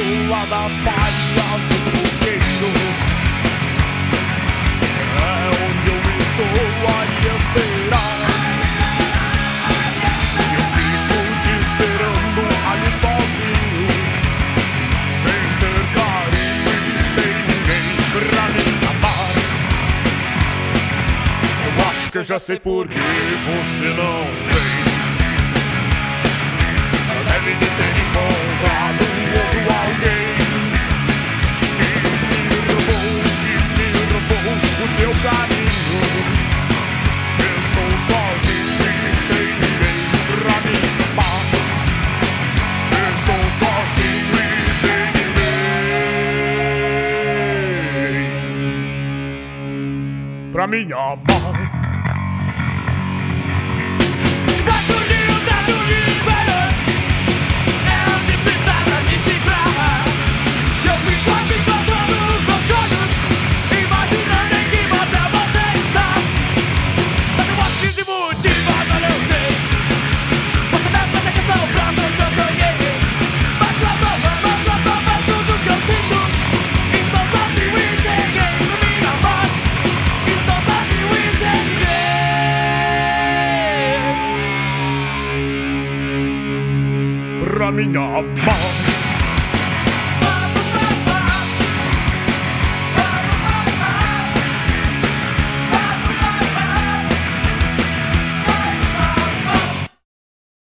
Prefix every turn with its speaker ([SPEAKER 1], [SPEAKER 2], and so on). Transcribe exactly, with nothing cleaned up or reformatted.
[SPEAKER 1] pessoa das palhas do fogueiro. É onde eu estou a te esperar. Eu fico te esperando ali sozinho, sem ter carinho e sem ninguém pra me amar. Eu acho que eu já sei por que você não vem. Deve de ter encontrado outro alguém que me roubou, que me roubou o teu carinho. Estou sozinho e sem ninguém pra me amar. Estou sozinho e sem ninguém pra me amar. Pra minha amar.